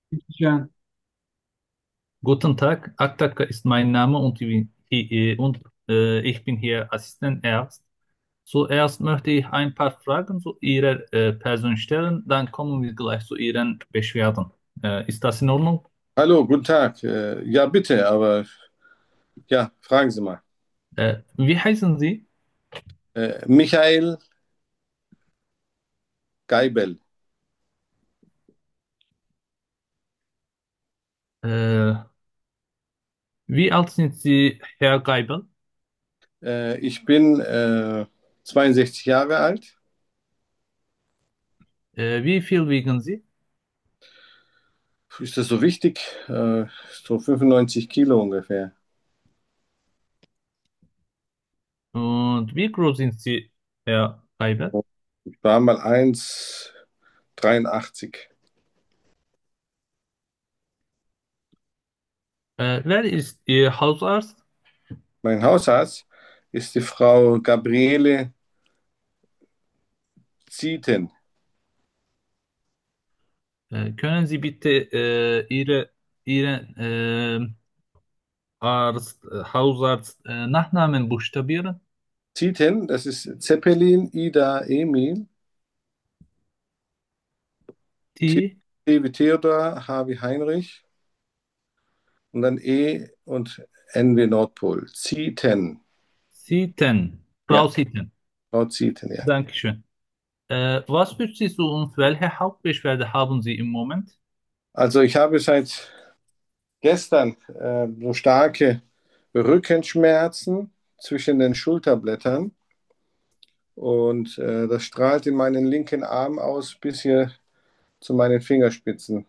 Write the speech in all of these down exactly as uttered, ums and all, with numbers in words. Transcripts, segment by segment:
Bitteschön. Guten Tag, Aktaka ist mein Name und, ich- äh, und äh, ich bin hier Assistentarzt. Zuerst möchte ich ein paar Fragen zu Ihrer äh, Person stellen, dann kommen wir gleich zu Ihren Beschwerden. Äh, ist das in Ordnung? Hallo, guten Tag. Äh, ja, bitte, aber ja, fragen Sie mal. Äh, wie heißen Sie? Äh, Michael Geibel. Äh, wie alt sind Sie, Herr Geibel? Äh, ich bin äh, zweiundsechzig Jahre alt. Äh, wie viel wiegen Sie? Ist das so wichtig? Äh, so fünfundneunzig Kilo ungefähr. Und wie groß sind Sie, Herr Geibel? Ich war mal eins Komma dreiundachtzig. Äh, wer ist Ihr Hausarzt? Mein Hausarzt ist die Frau Gabriele Zieten. Äh, können Sie bitte äh, Ihre, Ihre äh, Arzt, äh, Hausarzt, äh, Nachnamen buchstabieren. Zieten, das ist Zeppelin, Ida, Emil, T T. T wie Theodor, H wie Heinrich und dann E und N wie Nordpol. Zieten. Sieten. Ja, Frau Sieten. Frau Zieten, ja. Dankeschön. Äh, was führt Sie zu uns? Welche Hauptbeschwerde haben Sie im Moment? Also ich habe seit gestern äh, so starke Rückenschmerzen zwischen den Schulterblättern und äh, das strahlt in meinen linken Arm aus bis hier zu meinen Fingerspitzen.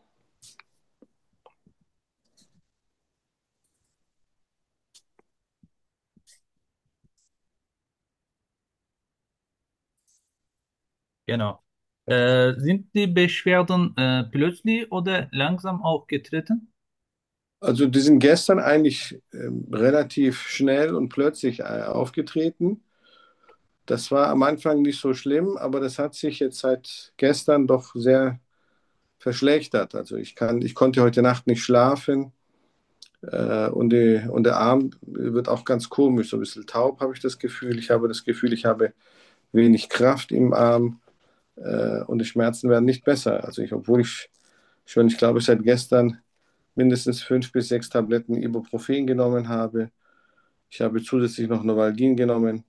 Genau. Äh, sind die Beschwerden äh, plötzlich oder langsam aufgetreten? Also die sind gestern eigentlich ähm, relativ schnell und plötzlich äh, aufgetreten. Das war am Anfang nicht so schlimm, aber das hat sich jetzt seit gestern doch sehr verschlechtert. Also ich kann, ich konnte heute Nacht nicht schlafen. Äh, und, die, und der Arm wird auch ganz komisch, so ein bisschen taub habe ich das Gefühl. Ich habe das Gefühl, ich habe wenig Kraft im Arm äh, und die Schmerzen werden nicht besser. Also ich, obwohl ich schon, ich glaube, seit gestern mindestens fünf bis sechs Tabletten Ibuprofen genommen habe. Ich habe zusätzlich noch Novalgin genommen,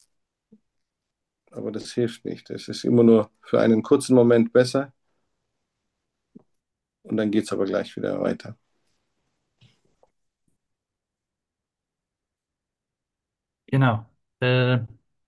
aber das hilft nicht. Es ist immer nur für einen kurzen Moment besser und dann geht es aber gleich wieder weiter. Genau. Äh,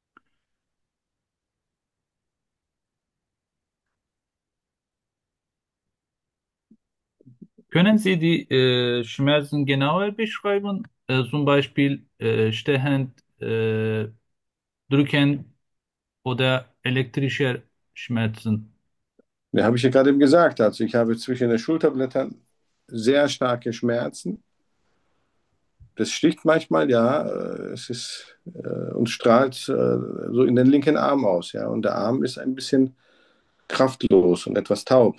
können Sie die äh, Schmerzen genauer beschreiben? Äh, zum Beispiel äh, stechend, äh, drückend oder elektrische Schmerzen? Ja, habe ich ja gerade eben gesagt. Also ich habe zwischen den Schulterblättern sehr starke Schmerzen. Das sticht manchmal, ja. äh, Es ist äh, und strahlt äh, so in den linken Arm aus, ja. Und der Arm ist ein bisschen kraftlos und etwas taub.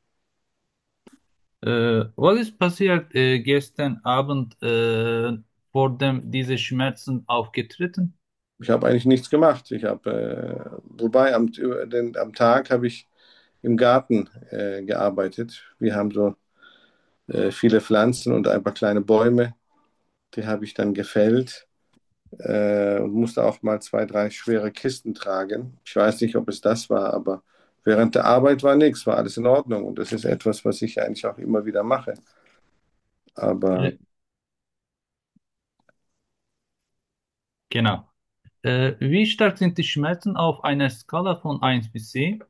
Äh, was ist passiert äh, gestern Abend, äh, vor dem diese Schmerzen aufgetreten? Ich habe eigentlich nichts gemacht. Ich habe, äh, wobei am, über den, am Tag habe ich im Garten äh, gearbeitet. Wir haben so äh, viele Pflanzen und ein paar kleine Bäume. Die habe ich dann gefällt äh, und musste auch mal zwei, drei schwere Kisten tragen. Ich weiß nicht, ob es das war, aber während der Arbeit war nichts, war alles in Ordnung. Und das ist etwas, was ich eigentlich auch immer wieder mache. Aber Äh, genau. Äh, wie stark sind die Schmerzen auf einer Skala von eins bis zehn?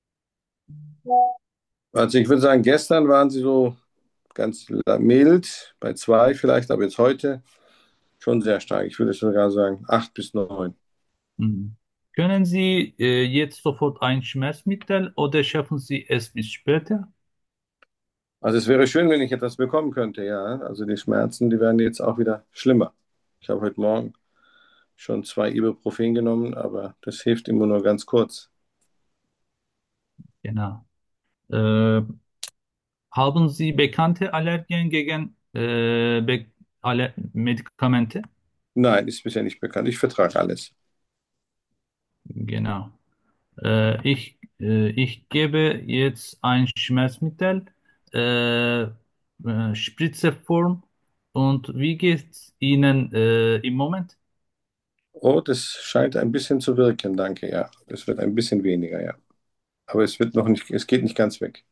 also ich würde sagen, gestern waren sie so ganz mild, bei zwei vielleicht, aber jetzt heute schon sehr stark. Ich würde sogar sagen acht bis neun. Mhm. Können Sie äh, jetzt sofort ein Schmerzmittel oder schaffen Sie es bis später? Also es wäre schön, wenn ich etwas bekommen könnte, ja. Also die Schmerzen, die werden jetzt auch wieder schlimmer. Ich habe heute Morgen schon zwei Ibuprofen genommen, aber das hilft immer nur ganz kurz. Genau. Äh, Haben Sie bekannte Allergien gegen äh, Be Aller Medikamente? Nein, ist bisher nicht bekannt. Ich vertrage alles. Genau. Äh, ich, äh, ich gebe jetzt ein Schmerzmittel, äh, äh, Spritzeform. Und wie geht's Ihnen äh, im Moment? Oh, das scheint ein bisschen zu wirken, danke, ja. Es wird ein bisschen weniger, ja. Aber es wird noch nicht, es geht nicht ganz weg.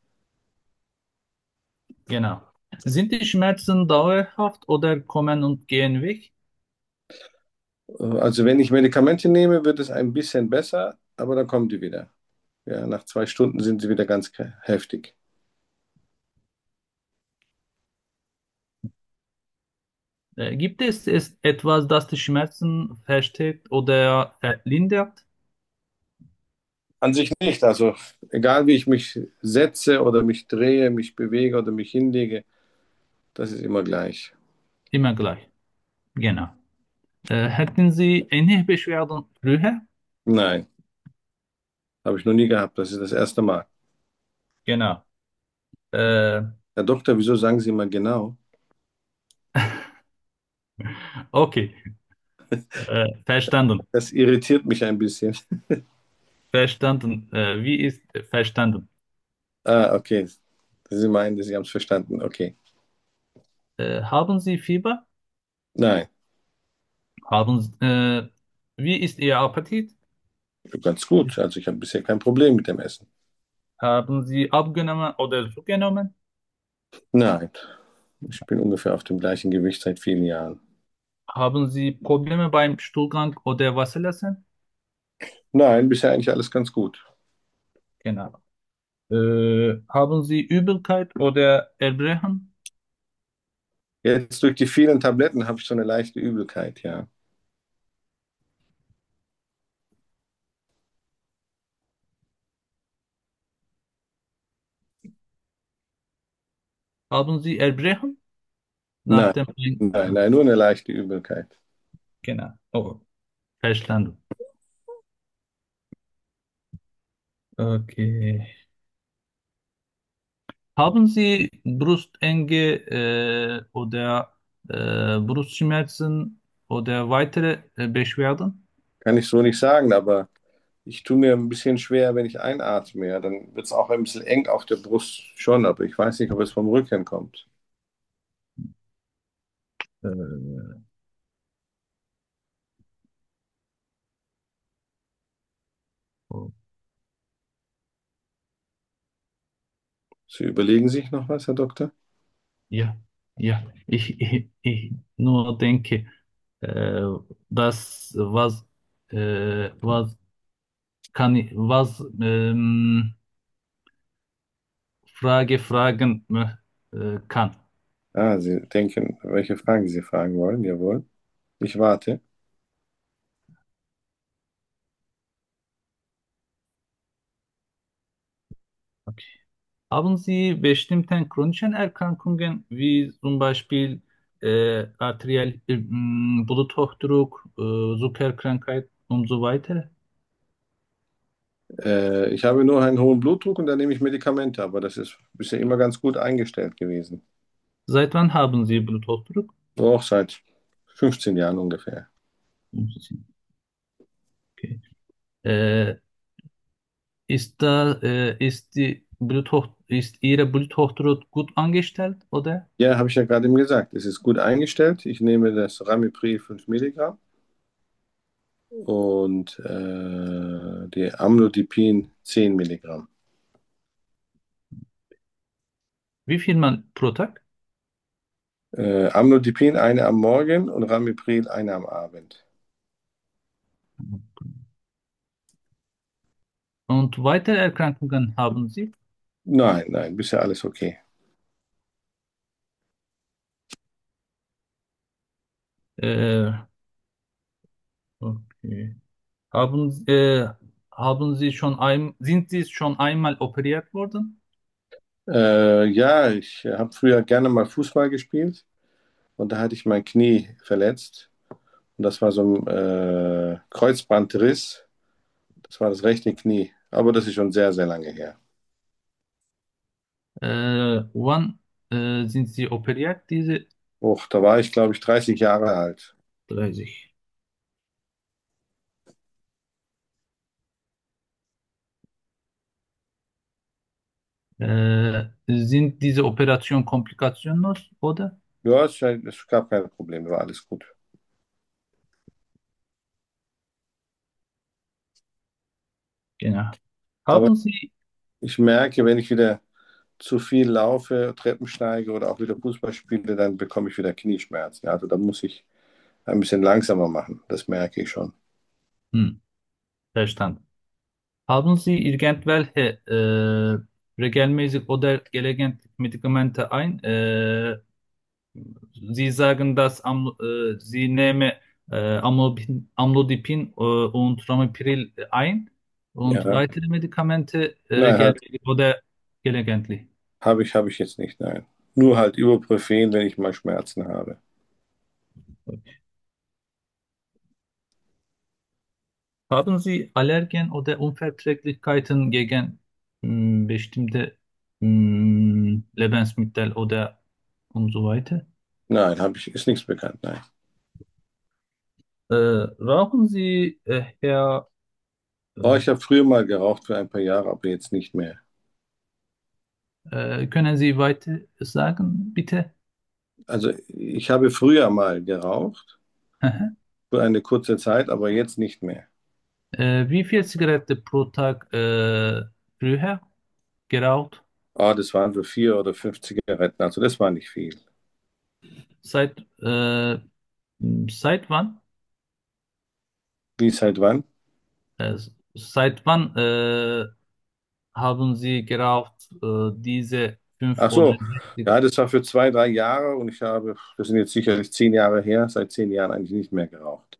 Genau. Sind die Schmerzen dauerhaft oder kommen und gehen weg? Äh, Also wenn ich Medikamente nehme, wird es ein bisschen besser, aber dann kommen die wieder. Ja, nach zwei Stunden sind sie wieder ganz ke- heftig. Äh, gibt es, es etwas, das die Schmerzen verstärkt oder verlindert? An sich nicht. Also egal wie ich mich setze oder mich drehe, mich bewege oder mich hinlege, das ist immer gleich. Immer gleich. Genau. Äh, hätten Sie ähnliche Beschwerden früher? Nein, habe ich noch nie gehabt. Das ist das erste Mal. Genau. Äh, Herr Doktor, wieso sagen Sie mal genau? okay. Äh, verstanden. Das irritiert mich ein bisschen. Verstanden. Äh, wie ist verstanden? Ah, okay. Sie meinen, Sie haben es verstanden. Okay. Äh, haben Sie Fieber? Nein, Haben, äh, wie ist Ihr Appetit? ganz gut. Also ich habe bisher kein Problem mit dem Essen. Haben Sie abgenommen oder zugenommen? Nein, ich bin ungefähr auf dem gleichen Gewicht seit vielen Jahren. Haben Sie Probleme beim Stuhlgang oder Wasserlassen? Nein, bisher eigentlich alles ganz gut. Genau. Äh, haben Sie Übelkeit oder Erbrechen? Jetzt durch die vielen Tabletten habe ich so eine leichte Übelkeit, ja. Haben Sie Erbrechen? Nach Nein, dem nein, nein, nur eine leichte Übelkeit. Genau. Oh, verstanden. Okay. Haben Sie Brustenge äh, oder äh, Brustschmerzen oder weitere äh, Beschwerden? Kann ich so nicht sagen, aber ich tue mir ein bisschen schwer, wenn ich einatme. Ja, dann wird es auch ein bisschen eng auf der Brust schon, aber ich weiß nicht, ob es vom Rücken kommt. Äh, oh, Sie überlegen sich noch was, Herr Doktor? ja, ja. Ich, ich, ich nur denke, äh, das was äh, was kann ich was ähm, Frage fragen äh, kann. Ah, Sie denken, welche Fragen Sie fragen wollen? Jawohl. Ich warte. Okay. Haben Sie bestimmte chronischen Erkrankungen wie zum Beispiel äh, arteriell äh, m, Bluthochdruck, äh, Zuckerkrankheit und so weiter? Äh, ich habe nur einen hohen Blutdruck und dann nehme ich Medikamente, aber das ist bisher immer ganz gut eingestellt gewesen. Seit wann haben Sie Bluthochdruck? So auch seit fünfzehn Jahren ungefähr. Okay. Äh, ist da äh, ist die Bluthoch ist Ihre Bluthochdruck gut angestellt, oder? Ja, habe ich ja gerade eben gesagt. Es ist gut eingestellt. Ich nehme das Ramipril fünf Milligramm und äh, die Amlodipin zehn Milligramm. Wie viel Mal pro Tag? Äh, Amlodipin eine am Morgen und Ramipril eine am Abend. Und weitere Erkrankungen haben Sie? Nein, nein, bisher alles okay. Äh, okay. Haben, äh, haben Sie schon ein, sind Sie schon einmal operiert worden? Äh, ja, ich habe früher gerne mal Fußball gespielt und da hatte ich mein Knie verletzt. Und das war so ein äh, Kreuzbandriss. Das war das rechte Knie. Aber das ist schon sehr, sehr lange her. Äh, wann äh, sind Sie operiert, diese Och, da war ich, glaube ich, dreißig Jahre alt. dreißig? Äh, sind diese Operationen komplikationlos, oder? Ja, es, es gab keine Probleme, war alles gut. Genau. Aber Haben Sie, ich merke, wenn ich wieder zu viel laufe, Treppen steige oder auch wieder Fußball spiele, dann bekomme ich wieder Knieschmerzen. Ja, also da muss ich ein bisschen langsamer machen. Das merke ich schon. hm, verstanden. Haben Sie irgendwelche äh, regelmäßig oder gelegentlich Medikamente ein? Äh, Sie sagen, dass Am äh, Sie nehmen äh, Amlodipin, Amlodipin äh, und Ramipril ein und Ja, weitere Medikamente äh, nein, habe regelmäßig oder gelegentlich. hab ich, hab ich jetzt nicht, nein. Nur halt Ibuprofen, wenn ich mal Schmerzen habe. Haben Sie Allergen oder Unverträglichkeiten gegen mh, bestimmte mh, Lebensmittel oder und so weiter? Nein, habe ich, ist nichts bekannt, nein. Äh, rauchen Sie, äh, Herr, Oh, ich habe früher mal geraucht für ein paar Jahre, aber jetzt nicht mehr. äh, können Sie weiter sagen, bitte? Also ich habe früher mal geraucht für eine kurze Zeit, aber jetzt nicht mehr. Äh, wie viel Zigarette pro Tag äh, früher geraucht? Ah, das waren so vier oder fünf Zigaretten, also das war nicht viel. Seit, äh, seit wann? Wie seit wann? Äh, seit wann äh, haben Sie geraucht, äh, diese fünf Ach oder so, sechs? ja, das war für zwei, drei Jahre und ich habe, das sind jetzt sicherlich zehn Jahre her, seit zehn Jahren eigentlich nicht mehr geraucht.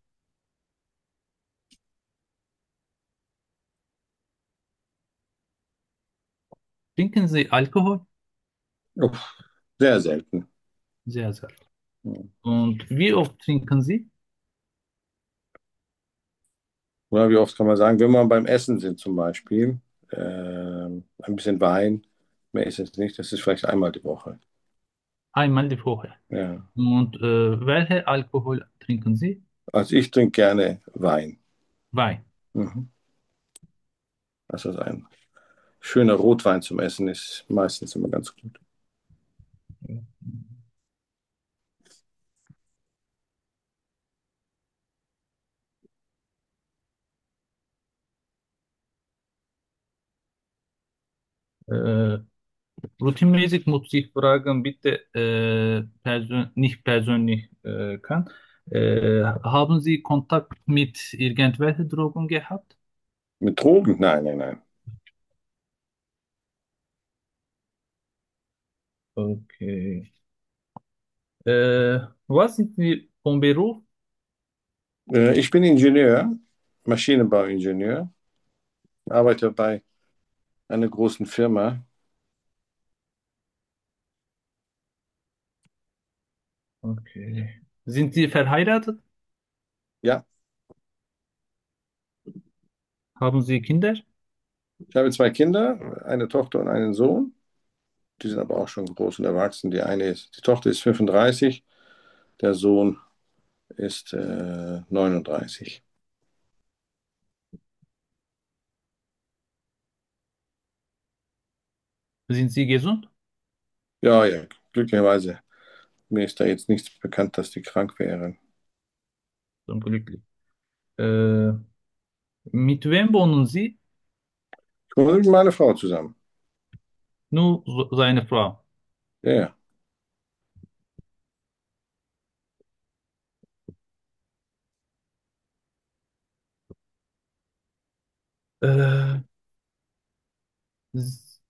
Trinken Sie Alkohol? Uff, sehr selten. Sehr, sehr. Hm. Und wie oft trinken Sie? Oder wie oft kann man sagen, wenn wir beim Essen sind zum Beispiel, ähm, ein bisschen Wein, mehr ist es nicht, das ist vielleicht einmal die Woche. Einmal die Woche. Ja. Und äh, welche Alkohol trinken Sie? Also ich trinke gerne Wein. Wein. Mhm. Also ein schöner Rotwein zum Essen ist meistens immer ganz gut. Äh, Routinemäßig muss ich fragen, bitte äh, persön nicht persönlich äh, kann. Äh, haben Sie Kontakt mit irgendwelchen Drogen gehabt? Mit Drogen? Nein, nein, nein. Okay. Äh, was sind Sie vom Beruf? Äh, ich bin Ingenieur, Maschinenbauingenieur, arbeite bei einer großen Firma. Okay. Sind Sie verheiratet? Ja, Haben Sie Kinder? ich habe zwei Kinder, eine Tochter und einen Sohn. Die sind aber auch schon groß und erwachsen. Die eine ist, die Tochter ist fünfunddreißig, der Sohn ist äh, neununddreißig. Sind Sie gesund? Ja, ja, glücklicherweise. Mir ist da jetzt nichts bekannt, dass die krank wären. Zum Glück. Äh, mit wem wohnen Sie? Ich wohne mit meiner Frau zusammen. Nur so- seine Frau. Ja, ja. Äh, s-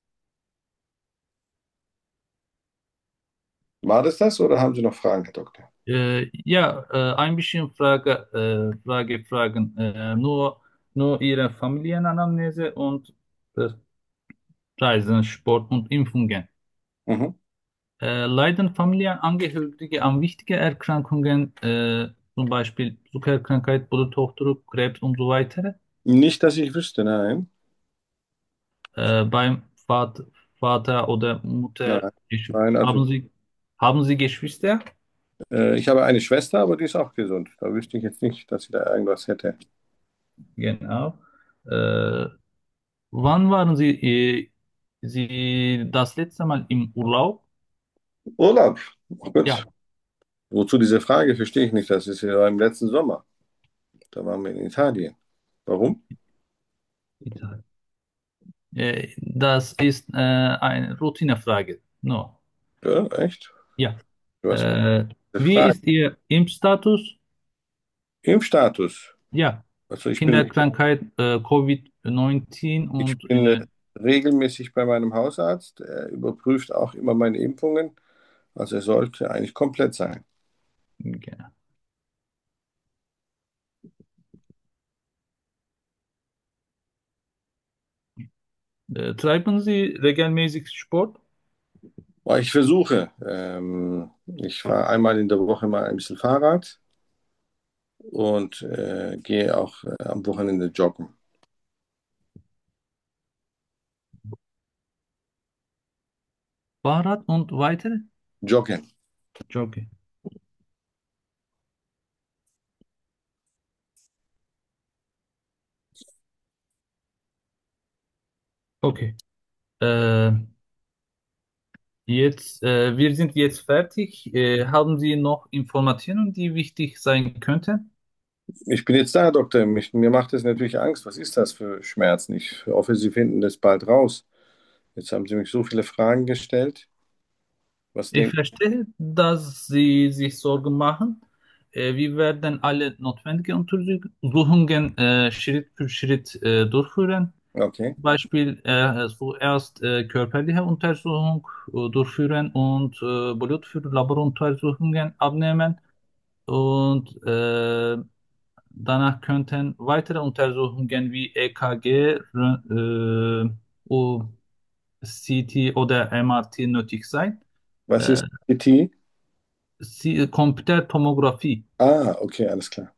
War das das oder haben Sie noch Fragen, Herr Doktor? äh, ja, äh, ein bisschen Frage, äh, Frage, Fragen. Äh, nur, nur Ihre Familienanamnese und äh, Reisen, Sport und Impfungen. Mhm. Äh, leiden Familienangehörige an wichtigen Erkrankungen, äh, zum Beispiel Zuckerkrankheit, Bluthochdruck, Krebs und so weiter? Nicht, dass ich wüsste, nein. Äh, beim Vater, Vater oder Mutter? Nein, nein, also Haben Sie, haben Sie Geschwister? äh, ich habe eine Schwester, aber die ist auch gesund. Da wüsste ich jetzt nicht, dass sie da irgendwas hätte. Genau. Äh, Wann waren Sie, äh, Sie das letzte Mal im Urlaub? Urlaub. Oh Gott, Ja, wozu diese Frage, verstehe ich nicht. Das ist ja im letzten Sommer. Da waren wir in Italien. Warum? Italien. Äh, das ist äh, eine Routinefrage. No. Ja, echt? Ja. Was für Äh, eine Wie Frage. ist Ihr Impfstatus? Impfstatus. Ja. Also ich bin, Kinderkrankheit, äh, Covid neunzehn ich und bin äh, äh, regelmäßig bei meinem Hausarzt. Er überprüft auch immer meine Impfungen. Also er sollte eigentlich komplett sein. genau. Äh, treiben Sie regelmäßig Sport? Aber ich versuche. Ähm, ich fahre einmal in der Woche mal ein bisschen Fahrrad und äh, gehe auch äh, am Wochenende joggen. Fahrrad und weitere? Joggen. Jogging. Okay. Äh, Jetzt, äh, wir sind jetzt fertig. Äh, haben Sie noch Informationen, die wichtig sein könnten? Ich bin jetzt da, Herr Doktor. Mich, mir macht es natürlich Angst. Was ist das für Schmerzen? Ich hoffe, Sie finden das bald raus. Jetzt haben Sie mich so viele Fragen gestellt. Was Ich denken verstehe, dass Sie sich Sorgen machen. Äh, wir werden alle notwendigen Untersuchungen äh, Schritt für Schritt äh, durchführen. Sie? Okay, Zum Beispiel äh, zuerst äh, körperliche Untersuchung äh, durchführen und äh, Blut für Laboruntersuchungen abnehmen. Und äh, danach könnten weitere Untersuchungen wie E K G, Rö- äh, U- C T oder M R T nötig sein. was Äh, ist C T? Sie, Computertomographie. Ah, okay, alles klar.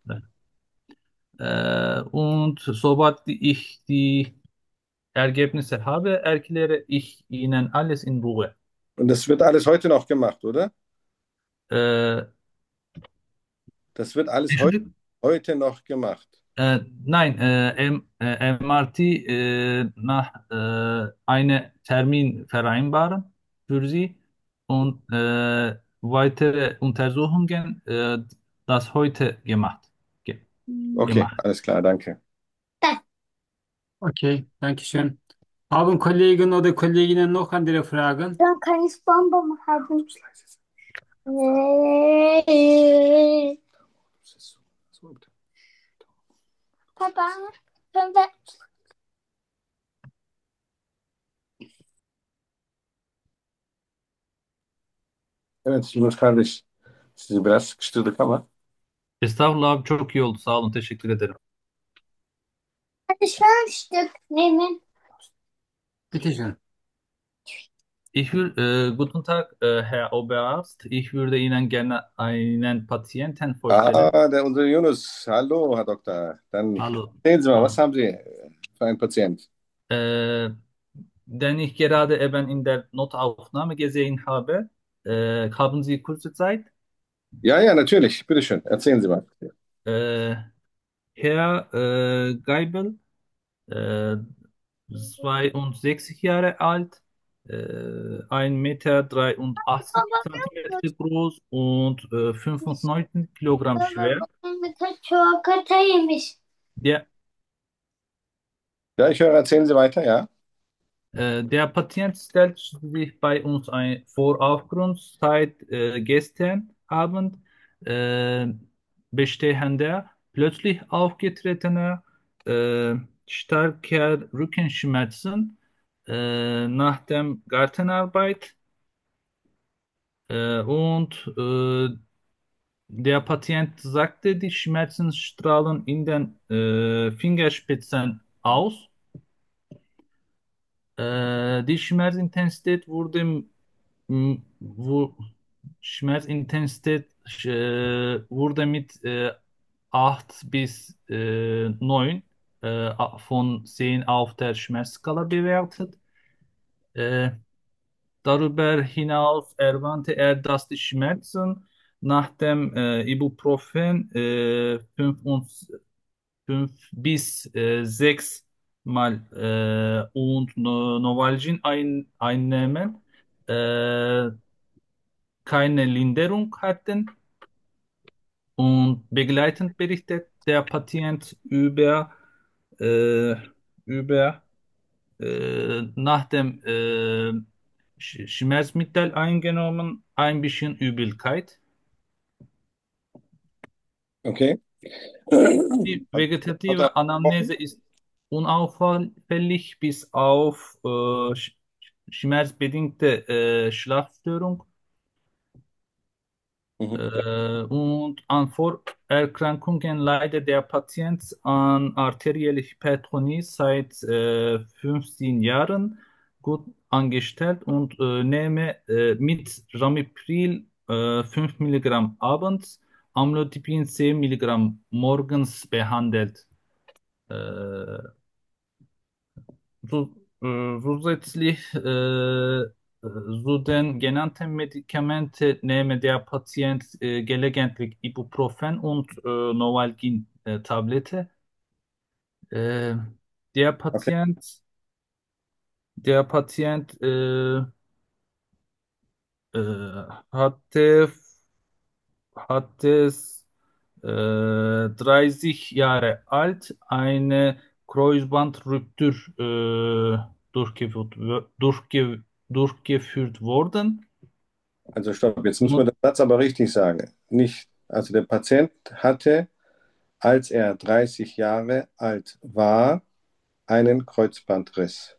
Äh, und sobald ich die Ergebnisse habe, erkläre ich Ihnen alles in Ruhe. Und das wird alles heute noch gemacht, oder? Äh, Das wird alles heu Entschuldigung? heute noch gemacht. Äh, nein, äh, M, äh, M R T äh, nach äh, einen Termin vereinbaren für Sie und äh, weitere Untersuchungen, äh, das heute gemacht. Ge Okay, gemacht. alles klar, danke. Okay, danke schön. Haben Kollegen oder Kolleginnen noch andere Fragen? Dann kann ich Bonbon haben. Äh, Papa, können wir. Evet, Yunus kardeş. Sizi biraz sıkıştırdık ama. Estağfurullah abi, çok iyi oldu. Sağ olun. Teşekkür ederim. Kann ich ein Stück nehmen? Bitte schön. Ich will, äh, guten Tag, äh, Herr Oberarzt. Ich würde Ihnen gerne einen Patienten vorstellen. Ah, der, unser Yunus. Hallo, Herr Doktor. Dann Hallo. erzählen Sie mal, was Hallo. haben Sie für einen Patient? Äh, Denn ich gerade eben in der Notaufnahme gesehen habe, äh, haben Sie kurze Zeit? Ja, ja, natürlich. Bitte schön. Erzählen Sie mal. Äh, Herr äh, Geibel, äh, zweiundsechzig Jahre alt, äh, ein Meter dreiundachtzig Zentimeter groß und äh, fünfundneunzig Kilogramm schwer. Mit der Schokolade yemiş. Der, Ja, ich höre, erzählen Sie weiter, ja? äh, der Patient stellt sich bei uns ein, vor aufgrund seit äh, gestern Abend äh, bestehender, plötzlich aufgetretener, äh, starker Rückenschmerzen äh, nach dem Gartenarbeit äh, und äh, der Patient sagte, die Schmerzen strahlen in den äh, Fingerspitzen aus. Äh, die Schmerzintensität wurde, m, wo, Schmerzintensität äh, wurde mit äh, acht bis äh, neun äh, von zehn auf der Schmerzskala bewertet. Äh, darüber hinaus erwähnte er, dass die Schmerzen nach dem äh, Ibuprofen äh, fünf, und, fünf bis äh, sechs Mal äh, und no Novalgin ein, einnehmen, äh, keine Linderung hatten. Und begleitend berichtet der Patient über, äh, über äh, nach dem äh, Sch- Schmerzmittel eingenommen, ein bisschen Übelkeit. Okay. Die Hat, hat er vegetative gesprochen? Anamnese ist unauffällig bis auf äh, sch- schmerzbedingte äh, Schlafstörung. Mhm. Äh, und an Vorerkrankungen leidet der Patient an arterieller Hypertonie seit äh, fünfzehn Jahren gut angestellt und äh, nehme äh, mit Ramipril äh, fünf Milligramm abends, Amlodipin zehn Milligramm morgens behandelt. Äh, so, äh, Zusätzlich äh, zu den genannten Medikamente nehme der Patient äh, gelegentlich Ibuprofen und äh, Novalgin äh, Tablette. Äh, der Okay. Patient, der Patient äh, äh, hatte, hat es äh, dreißig Jahre alt eine Kreuzbandruptur äh, durchgeführt, durchge, durchgeführt worden. Also stopp, jetzt müssen wir Und den Satz aber richtig sagen. Nicht, also der Patient hatte, als er dreißig Jahre alt war, einen Kreuzbandriss.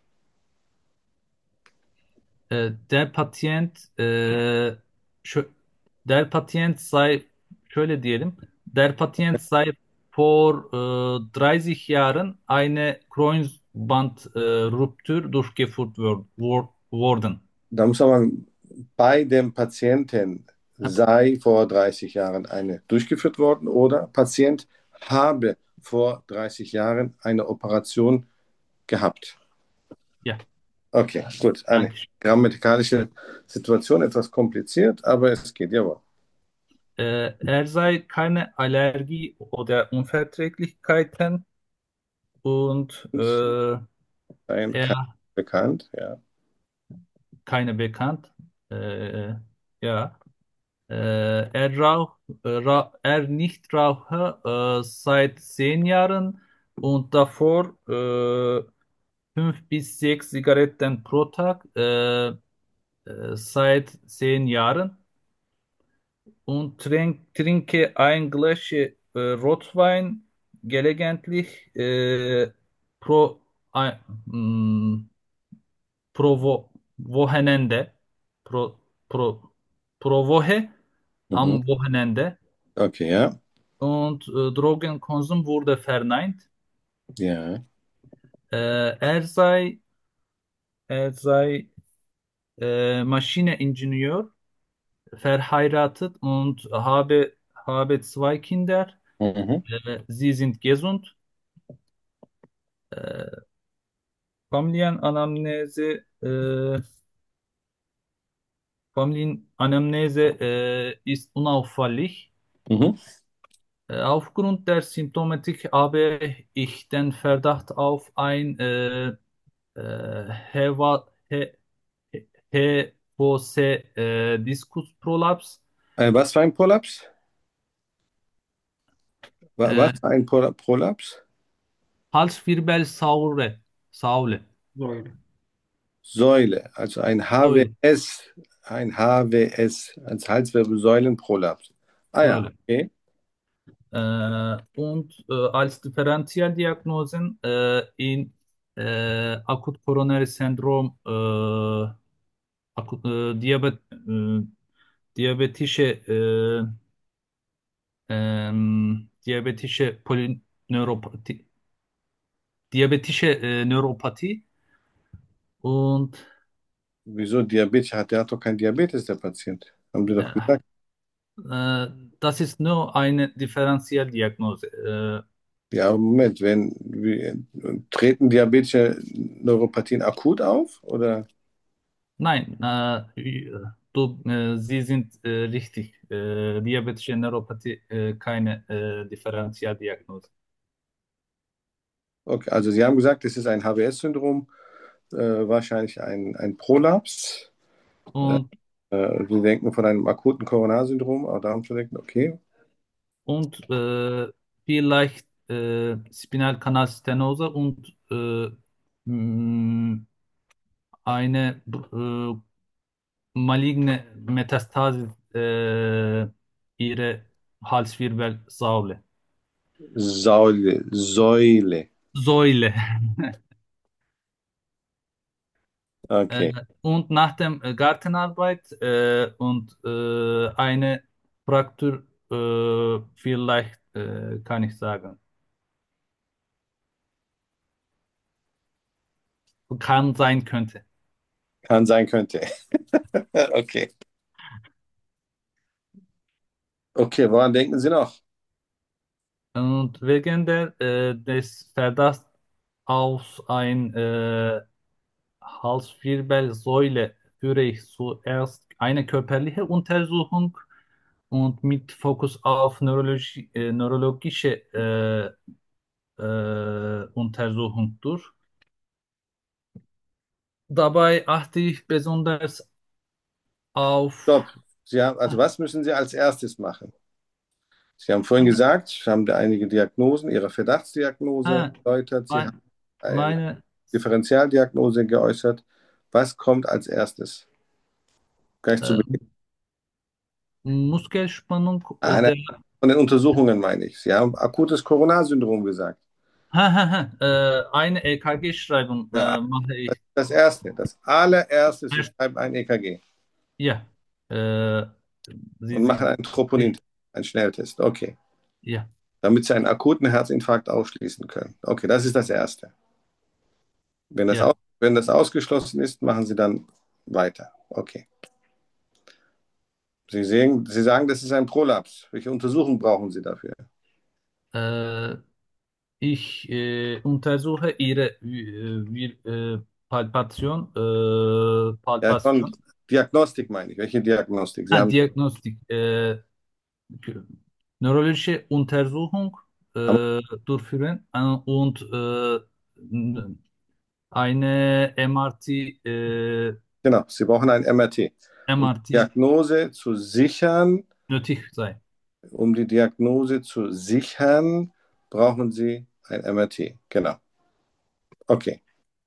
äh, der Patient, äh, schö- der Patient sei, şöyle diyelim, der Patient sei vor äh, dreißig Jahren eine Kreuzbandruptur durchgeführt wor wor worden. Da muss man bei dem Patienten sei vor dreißig Jahren eine durchgeführt worden oder Patient habe vor dreißig Jahren eine Operation gehabt. Ja, Okay, gut. Eine danke. grammatikalische Situation, etwas kompliziert, aber es geht, jawohl. Äh, er sei keine Allergie oder Unverträglichkeiten und Ist äh, ein kein er bekannt, ja. keine bekannt. Äh, ja. Äh, er rauch, äh, ra er nicht rauche äh, seit zehn Jahren und davor äh, fünf bis sechs Zigaretten pro Tag äh, äh, seit zehn Jahren und trink, trinke ein Glas äh, Rotwein gelegentlich äh, pro, ein, mh, pro Wo Wochenende pro, pro, pro Woche Mhm. am Wochenende. Okay, ja. Und äh, Drogenkonsum wurde verneint. Ja. Äh, er sei, er sei äh, Maschineningenieur, verheiratet und habe, habe zwei Kinder. Mhm. Äh, sie sind gesund. Äh, Familienanamnese, äh, Familienanamnese äh, ist unauffällig. Mhm. Äh, aufgrund der Symptomatik habe ich den Verdacht auf ein äh, äh, Heva, He, He, Hose, äh, Diskusprolaps, Äh, was für ein Prolaps? Wa- Was äh, für ein Pro Prolaps? Halswirbelsäule, Saule, Böyle. Säule, also ein Säule, H W S, ein H W S, als Halswirbelsäulenprolaps. Ah ja, Säule. okay. Äh, und äh, als Differentialdiagnosen äh, in äh, akut koronari Syndrom, äh, akut, äh, Diabet, äh, diabetische, äh, ähm, diabetische Polyneuropathie, diabetische äh, Neuropathie und Wieso Diabetes? Hat der hat doch kein Diabetes, der Patient. Haben Sie doch äh, gesagt. äh, das ist nur eine Differentialdiagnose. Ja, aber Moment, wenn, wie, treten diabetische Neuropathien akut auf? Oder? Nein, äh, du, äh, Sie sind äh, richtig. Äh, diabetische Neuropathie, äh, keine äh, Differentialdiagnose. Okay, also Sie haben gesagt, es ist ein H B S-Syndrom, äh, wahrscheinlich ein, ein Prolaps. Äh, Und, äh, Sie denken von einem akuten Coronarsyndrom, aber da haben Sie denken, okay, und äh, vielleicht äh, Spinalkanalstenose und äh, mh, eine äh, maligne Metastasis äh, ihre Halswirbelsäule. Säule, Säule. Säule. Äh, Okay, und nach dem äh, Gartenarbeit äh, und äh, eine Fraktur äh, vielleicht äh, kann ich sagen. Kann sein könnte. kann sein, könnte. Okay, okay, woran denken Sie noch? Und wegen der, äh, des Verdachts auf ein äh, Halswirbelsäule führe ich zuerst eine körperliche Untersuchung und mit Fokus auf neurologi äh, neurologische äh, äh, Untersuchung durch. Dabei achte ich besonders auf Stopp. Sie haben, also was müssen Sie als erstes machen? Sie haben vorhin gesagt, Sie haben da einige Diagnosen, Ihre Verdachtsdiagnose äh, erläutert, Sie haben mein- eine meine Differentialdiagnose geäußert. Was kommt als erstes? Gleich zu äh, Beginn. Muskelspannung Eine oder von den Untersuchungen meine ich. Sie haben akutes Coronarsyndrom gesagt. äh, eine E K G-Schreibung Ja, äh, mache das ich. ist das Erste. Das allererste, Sie Erst, schreiben ein E K G ja, äh, Sie und machen sind. einen Troponin, einen Schnelltest. Okay. Ja, Damit Sie einen akuten Herzinfarkt ausschließen können. Okay, das ist das Erste. Wenn das, ja. aus, wenn das ausgeschlossen ist, machen Sie dann weiter. Okay. Sie sehen, Sie sagen, das ist ein Prolaps. Welche Untersuchung brauchen Sie dafür? Äh, ich äh, untersuche Ihre äh, wir- äh, Palpation, äh, Ja, schon Palpation, Diagnostik meine ich. Welche Diagnostik? Sie ah, haben, Diagnostik, äh, neurologische Untersuchung haben äh, durchführen äh, und äh, eine M R T, äh, genau, Sie brauchen ein M R T. Um die M R T Diagnose zu sichern, nötig sei. um die Diagnose zu sichern, brauchen Sie ein M R T. Genau. Okay,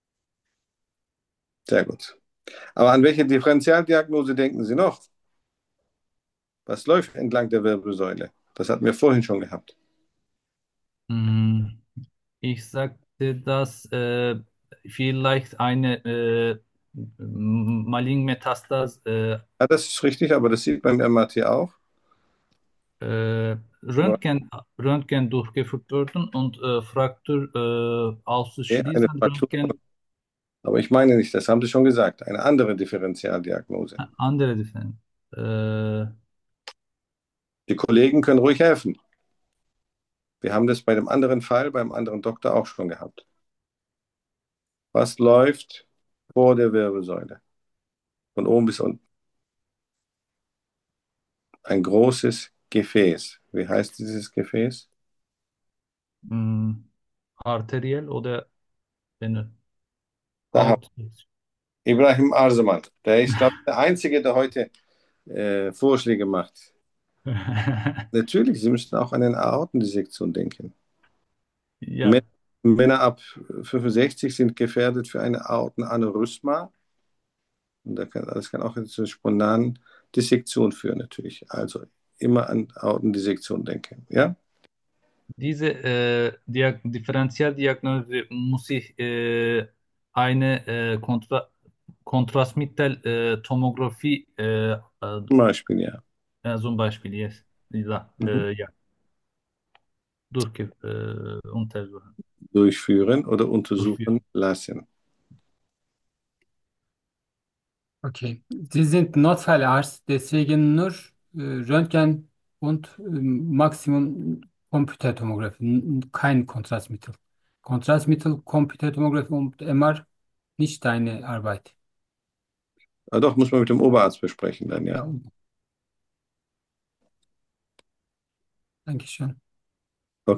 sehr gut. Aber an welche Differentialdiagnose denken Sie noch? Was läuft entlang der Wirbelsäule? Das hatten wir vorhin schon gehabt. Hm, ich sagte, dass äh, vielleicht eine äh, Malignmetastas äh, Ja, das ist richtig, aber das sieht beim M R T auch. äh, Röntgen, Röntgen durchgeführt wurden und äh, Fraktur äh, Okay, eine auszuschließen. Fraktur. Röntgen, Aber ich meine nicht, das haben Sie schon gesagt. Eine andere Differentialdiagnose. äh, andere Differenz. Äh, Die Kollegen können ruhig helfen. Wir haben das bei dem anderen Fall, beim anderen Doktor auch schon gehabt. Was läuft vor der Wirbelsäule? Von oben bis unten. Ein großes Gefäß. Wie heißt dieses Gefäß? mh, arteriell oder venös? Da haben Art. wir Ibrahim Arzeman. Der ist, glaube ich, der Einzige, der heute äh, Vorschläge macht. Natürlich, Sie müssen auch an eine Aortendissektion denken. Män- Ja, Männer ab fünfundsechzig sind gefährdet für eine Aortenaneurysma. Und da kann, das kann auch zu spontanen Dissektion führen, natürlich. Also immer an Aortendissektion denken. Ja? diese äh, Dia Differentialdiagnose muss ich äh, eine äh, Kontra Kontrastmittel-Tomographie äh, äh, Zum Beispiel, ja. äh, zum Beispiel yes, ja, Mhm. äh, ja, durchge äh, untersuchen, Durchführen oder durchführen. untersuchen lassen. Okay. Sie sind Notfallarzt, deswegen nur äh, Röntgen und äh, Maximum Computertomographie, n- kein Kontrastmittel. Kontrastmittel, Computertomographie und M R nicht deine Arbeit. Ah, doch, muss man mit dem Oberarzt besprechen dann, ja. Ja. Dankeschön.